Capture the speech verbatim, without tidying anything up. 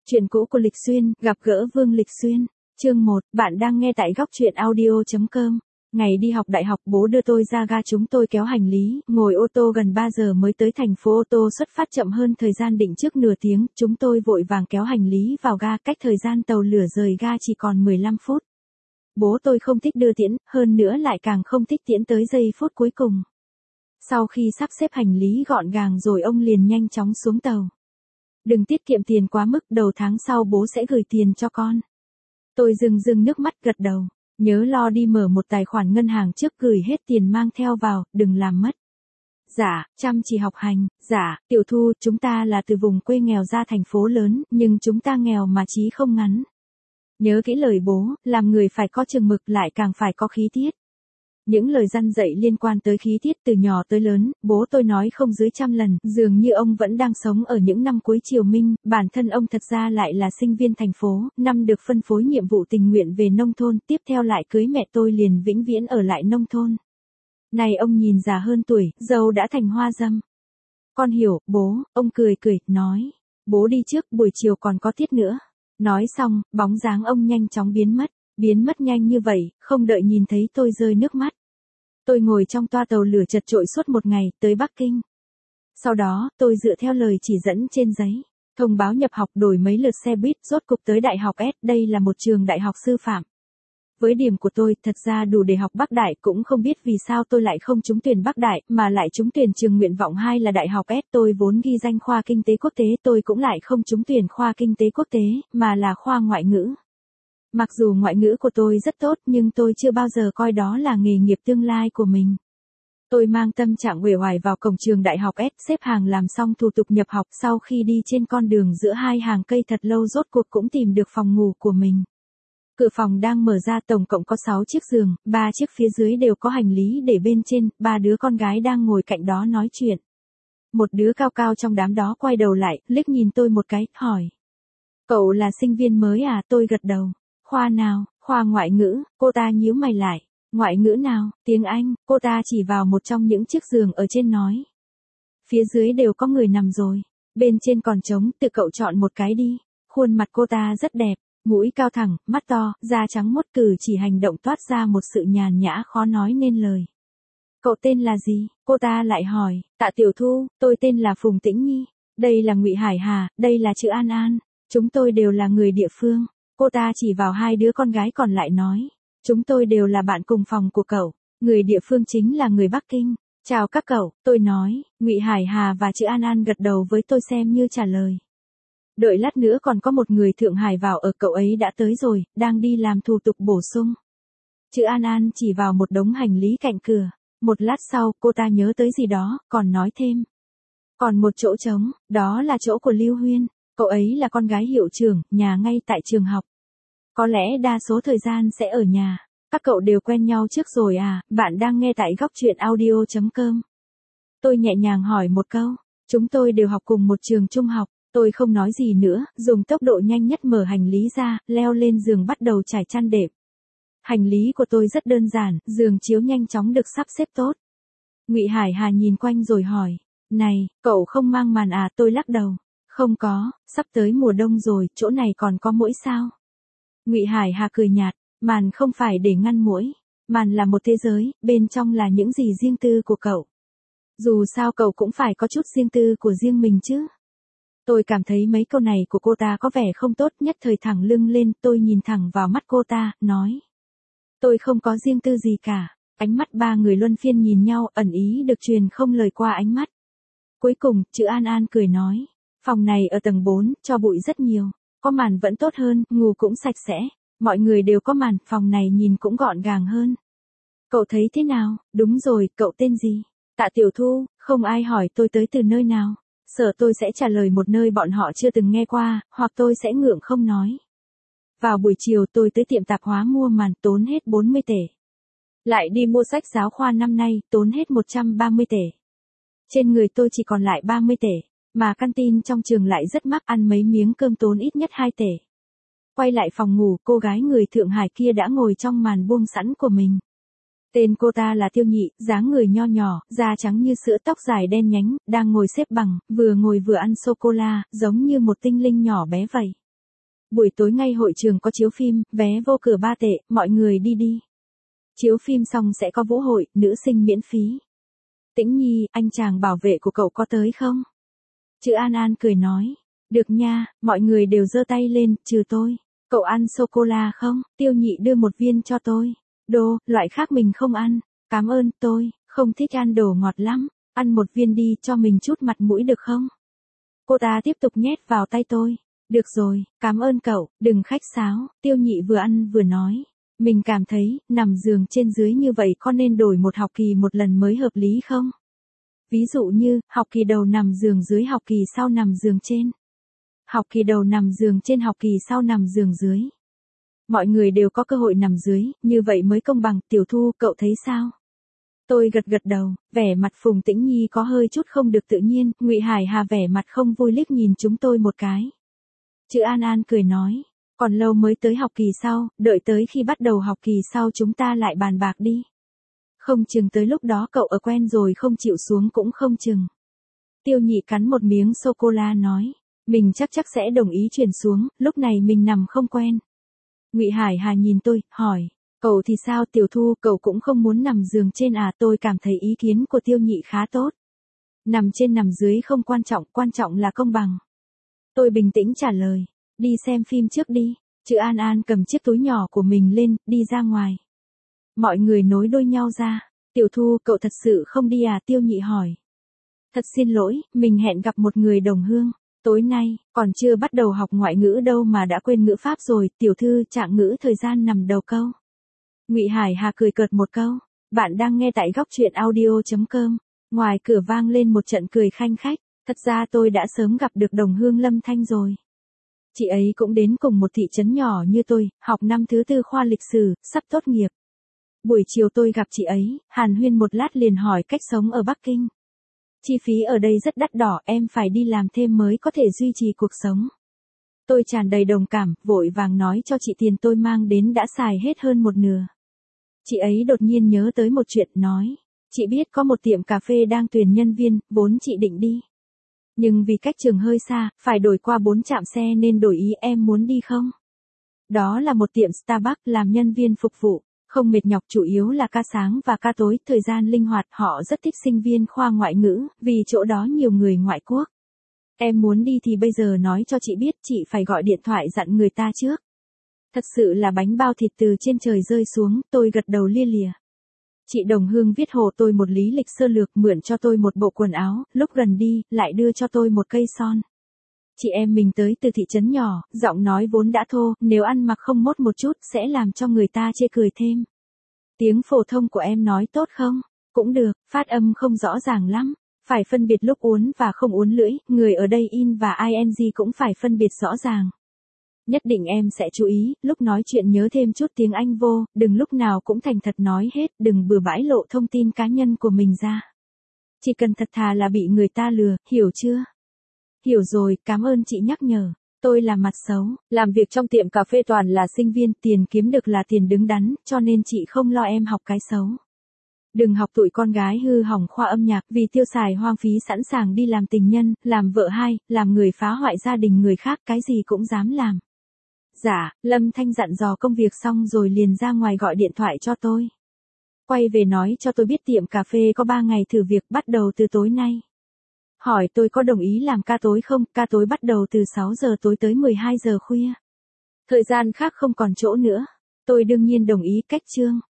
Chuyện cũ của Lịch Xuyên, gặp gỡ Vương Lịch Xuyên. Chương một, bạn đang nghe tại góc truyện audio chấm com. Ngày đi học đại học bố đưa tôi ra ga, chúng tôi kéo hành lý, ngồi ô tô gần ba giờ mới tới thành phố. Ô tô xuất phát chậm hơn thời gian định trước nửa tiếng, chúng tôi vội vàng kéo hành lý vào ga, cách thời gian tàu lửa rời ga chỉ còn mười lăm phút. Bố tôi không thích đưa tiễn, hơn nữa lại càng không thích tiễn tới giây phút cuối cùng. Sau khi sắp xếp hành lý gọn gàng rồi ông liền nhanh chóng xuống tàu. Đừng tiết kiệm tiền quá mức, đầu tháng sau bố sẽ gửi tiền cho con. Tôi rưng rưng nước mắt gật đầu. Nhớ lo đi mở một tài khoản ngân hàng trước, gửi hết tiền mang theo vào, đừng làm mất. Dạ, chăm chỉ học hành. Dạ, Tiểu Thu, chúng ta là từ vùng quê nghèo ra thành phố lớn, nhưng chúng ta nghèo mà chí không ngắn. Nhớ kỹ lời bố, làm người phải có chừng mực, lại càng phải có khí tiết. Những lời răn dạy liên quan tới khí tiết từ nhỏ tới lớn, bố tôi nói không dưới trăm lần, dường như ông vẫn đang sống ở những năm cuối triều Minh. Bản thân ông thật ra lại là sinh viên thành phố, năm được phân phối nhiệm vụ tình nguyện về nông thôn, tiếp theo lại cưới mẹ tôi liền vĩnh viễn ở lại nông thôn. Này ông nhìn già hơn tuổi, dâu đã thành hoa dâm. Con hiểu, bố, ông cười cười, nói. Bố đi trước, buổi chiều còn có tiết nữa. Nói xong, bóng dáng ông nhanh chóng biến mất. Biến mất nhanh như vậy, không đợi nhìn thấy tôi rơi nước mắt. Tôi ngồi trong toa tàu lửa chật chội suốt một ngày, tới Bắc Kinh. Sau đó, tôi dựa theo lời chỉ dẫn trên giấy, thông báo nhập học, đổi mấy lượt xe buýt, rốt cục tới Đại học S, đây là một trường đại học sư phạm. Với điểm của tôi, thật ra đủ để học Bắc Đại, cũng không biết vì sao tôi lại không trúng tuyển Bắc Đại, mà lại trúng tuyển trường nguyện vọng hai là Đại học S. Tôi vốn ghi danh khoa Kinh tế Quốc tế, tôi cũng lại không trúng tuyển khoa Kinh tế Quốc tế, mà là khoa Ngoại ngữ. Mặc dù ngoại ngữ của tôi rất tốt, nhưng tôi chưa bao giờ coi đó là nghề nghiệp tương lai của mình. Tôi mang tâm trạng uể oải vào cổng trường Đại học S, xếp hàng làm xong thủ tục nhập học, sau khi đi trên con đường giữa hai hàng cây thật lâu rốt cuộc cũng tìm được phòng ngủ của mình. Cửa phòng đang mở ra, tổng cộng có sáu chiếc giường, ba chiếc phía dưới đều có hành lý để bên trên, ba đứa con gái đang ngồi cạnh đó nói chuyện. Một đứa cao cao trong đám đó quay đầu lại, liếc nhìn tôi một cái, hỏi. Cậu là sinh viên mới à? Tôi gật đầu. Khoa nào? Khoa ngoại ngữ. Cô ta nhíu mày lại. Ngoại ngữ nào? Tiếng Anh. Cô ta chỉ vào một trong những chiếc giường ở trên nói. Phía dưới đều có người nằm rồi. Bên trên còn trống, tự cậu chọn một cái đi. Khuôn mặt cô ta rất đẹp. Mũi cao thẳng, mắt to, da trắng mốt, cử chỉ hành động toát ra một sự nhàn nhã khó nói nên lời. Cậu tên là gì? Cô ta lại hỏi. Tạ Tiểu Thu, tôi tên là Phùng Tĩnh Nhi. Đây là Ngụy Hải Hà, đây là Chữ An An. Chúng tôi đều là người địa phương. Cô ta chỉ vào hai đứa con gái còn lại nói. Chúng tôi đều là bạn cùng phòng của cậu. Người địa phương chính là người Bắc Kinh. Chào các cậu, tôi nói. Ngụy Hải Hà và Chữ An An gật đầu với tôi xem như trả lời. Đợi lát nữa còn có một người Thượng Hải vào ở, cậu ấy đã tới rồi, đang đi làm thủ tục bổ sung. Chữ An An chỉ vào một đống hành lý cạnh cửa. Một lát sau, cô ta nhớ tới gì đó, còn nói thêm. Còn một chỗ trống, đó là chỗ của Lưu Huyên. Cậu ấy là con gái hiệu trưởng, nhà ngay tại trường học. Có lẽ đa số thời gian sẽ ở nhà. Các cậu đều quen nhau trước rồi à? Bạn đang nghe tại góc truyện audio chấm com. Tôi nhẹ nhàng hỏi một câu. Chúng tôi đều học cùng một trường trung học. Tôi không nói gì nữa, dùng tốc độ nhanh nhất mở hành lý ra, leo lên giường bắt đầu trải chăn đệm. Hành lý của tôi rất đơn giản, giường chiếu nhanh chóng được sắp xếp tốt. Ngụy Hải Hà nhìn quanh rồi hỏi. Này, cậu không mang màn à? Tôi lắc đầu. Không có, sắp tới mùa đông rồi, chỗ này còn có muỗi sao? Ngụy Hải Hà cười nhạt, màn không phải để ngăn muỗi, màn là một thế giới, bên trong là những gì riêng tư của cậu. Dù sao cậu cũng phải có chút riêng tư của riêng mình chứ. Tôi cảm thấy mấy câu này của cô ta có vẻ không tốt, nhất thời thẳng lưng lên, tôi nhìn thẳng vào mắt cô ta, nói. Tôi không có riêng tư gì cả. Ánh mắt ba người luân phiên nhìn nhau, ẩn ý được truyền không lời qua ánh mắt. Cuối cùng, Chữ An An cười nói. Phòng này ở tầng bốn, cho bụi rất nhiều. Có màn vẫn tốt hơn, ngủ cũng sạch sẽ. Mọi người đều có màn, phòng này nhìn cũng gọn gàng hơn. Cậu thấy thế nào? Đúng rồi, cậu tên gì? Tạ Tiểu Thu. Không ai hỏi tôi tới từ nơi nào. Sợ tôi sẽ trả lời một nơi bọn họ chưa từng nghe qua, hoặc tôi sẽ ngượng không nói. Vào buổi chiều tôi tới tiệm tạp hóa mua màn, tốn hết bốn mươi tể. Lại đi mua sách giáo khoa năm nay, tốn hết một trăm ba mươi tể. Trên người tôi chỉ còn lại ba mươi tể. Mà canteen trong trường lại rất mắc, ăn mấy miếng cơm tốn ít nhất hai tể. Quay lại phòng ngủ, cô gái người Thượng Hải kia đã ngồi trong màn buông sẵn của mình. Tên cô ta là Tiêu Nhị, dáng người nho nhỏ, da trắng như sữa, tóc dài đen nhánh, đang ngồi xếp bằng, vừa ngồi vừa ăn sô-cô-la, giống như một tinh linh nhỏ bé vậy. Buổi tối ngay hội trường có chiếu phim, vé vô cửa ba tệ, mọi người đi đi. Chiếu phim xong sẽ có vũ hội, nữ sinh miễn phí. Tĩnh Nhi, anh chàng bảo vệ của cậu có tới không? Chữ An An cười nói. Được nha, mọi người đều giơ tay lên, trừ tôi. Cậu ăn sô-cô-la không? Tiêu Nhị đưa một viên cho tôi. Đô, loại khác mình không ăn. Cảm ơn, tôi không thích ăn đồ ngọt lắm. Ăn một viên đi cho mình chút mặt mũi được không? Cô ta tiếp tục nhét vào tay tôi. Được rồi, cảm ơn cậu, đừng khách sáo. Tiêu Nhị vừa ăn vừa nói. Mình cảm thấy, nằm giường trên dưới như vậy có nên đổi một học kỳ một lần mới hợp lý không? Ví dụ như, học kỳ đầu nằm giường dưới, học kỳ sau nằm giường trên. Học kỳ đầu nằm giường trên, học kỳ sau nằm giường dưới. Mọi người đều có cơ hội nằm dưới, như vậy mới công bằng. Tiểu Thu, cậu thấy sao? Tôi gật gật đầu, vẻ mặt Phùng Tĩnh Nhi có hơi chút không được tự nhiên, Ngụy Hải Hà vẻ mặt không vui liếc nhìn chúng tôi một cái. Chữ An An cười nói, còn lâu mới tới học kỳ sau, đợi tới khi bắt đầu học kỳ sau chúng ta lại bàn bạc đi. Không chừng tới lúc đó cậu ở quen rồi không chịu xuống cũng không chừng. Tiêu Nhị cắn một miếng sô-cô-la nói, mình chắc chắc sẽ đồng ý chuyển xuống, lúc này mình nằm không quen. Ngụy Hải Hà nhìn tôi, hỏi, cậu thì sao? Tiểu Thu, cậu cũng không muốn nằm giường trên à? Tôi cảm thấy ý kiến của Tiêu Nhị khá tốt. Nằm trên nằm dưới không quan trọng, quan trọng là công bằng. Tôi bình tĩnh trả lời, đi xem phim trước đi. Chữ An An cầm chiếc túi nhỏ của mình lên, đi ra ngoài. Mọi người nối đuôi nhau ra. Tiểu Thu, cậu thật sự không đi à? Tiêu Nhị hỏi. Thật xin lỗi, mình hẹn gặp một người đồng hương. Tối nay, còn chưa bắt đầu học ngoại ngữ đâu mà đã quên ngữ pháp rồi. Tiểu thư, trạng ngữ thời gian nằm đầu câu. Ngụy Hải Hà cười cợt một câu. Bạn đang nghe tại góc truyện audio chấm com. Ngoài cửa vang lên một trận cười khanh khách. Thật ra tôi đã sớm gặp được đồng hương Lâm Thanh rồi. Chị ấy cũng đến cùng một thị trấn nhỏ như tôi, học năm thứ tư khoa lịch sử, sắp tốt nghiệp. Buổi chiều tôi gặp chị ấy, hàn huyên một lát liền hỏi cách sống ở Bắc Kinh. Chi phí ở đây rất đắt đỏ, em phải đi làm thêm mới có thể duy trì cuộc sống. Tôi tràn đầy đồng cảm, vội vàng nói cho chị tiền tôi mang đến đã xài hết hơn một nửa. Chị ấy đột nhiên nhớ tới một chuyện, nói, chị biết có một tiệm cà phê đang tuyển nhân viên, vốn chị định đi. Nhưng vì cách trường hơi xa, phải đổi qua bốn trạm xe nên đổi ý, em muốn đi không? Đó là một tiệm Starbucks, làm nhân viên phục vụ, không mệt nhọc, chủ yếu là ca sáng và ca tối, thời gian linh hoạt. Họ rất thích sinh viên khoa ngoại ngữ, vì chỗ đó nhiều người ngoại quốc. Em muốn đi thì bây giờ nói cho chị biết, chị phải gọi điện thoại dặn người ta trước. Thật sự là bánh bao thịt từ trên trời rơi xuống, tôi gật đầu lia lịa. Chị đồng hương viết hộ tôi một lý lịch sơ lược, mượn cho tôi một bộ quần áo, lúc gần đi, lại đưa cho tôi một cây son. Chị em mình tới từ thị trấn nhỏ, giọng nói vốn đã thô, nếu ăn mặc không mốt một chút sẽ làm cho người ta chê cười thêm. Tiếng phổ thông của em nói tốt không? Cũng được, phát âm không rõ ràng lắm. Phải phân biệt lúc uốn và không uốn lưỡi, người ở đây in và ing cũng phải phân biệt rõ ràng. Nhất định em sẽ chú ý, lúc nói chuyện nhớ thêm chút tiếng Anh vô, đừng lúc nào cũng thành thật nói hết, đừng bừa bãi lộ thông tin cá nhân của mình ra. Chỉ cần thật thà là bị người ta lừa, hiểu chưa? Hiểu rồi, cảm ơn chị nhắc nhở. Tôi là mặt xấu, làm việc trong tiệm cà phê toàn là sinh viên, tiền kiếm được là tiền đứng đắn, cho nên chị không lo em học cái xấu. Đừng học tụi con gái hư hỏng khoa âm nhạc, vì tiêu xài hoang phí sẵn sàng đi làm tình nhân, làm vợ hai, làm người phá hoại gia đình người khác, cái gì cũng dám làm. Dạ, Lâm Thanh dặn dò công việc xong rồi liền ra ngoài gọi điện thoại cho tôi. Quay về nói cho tôi biết tiệm cà phê có ba ngày thử việc bắt đầu từ tối nay. Hỏi tôi có đồng ý làm ca tối không, ca tối bắt đầu từ sáu giờ tối tới mười hai giờ khuya. Thời gian khác không còn chỗ nữa. Tôi đương nhiên đồng ý, cách chương.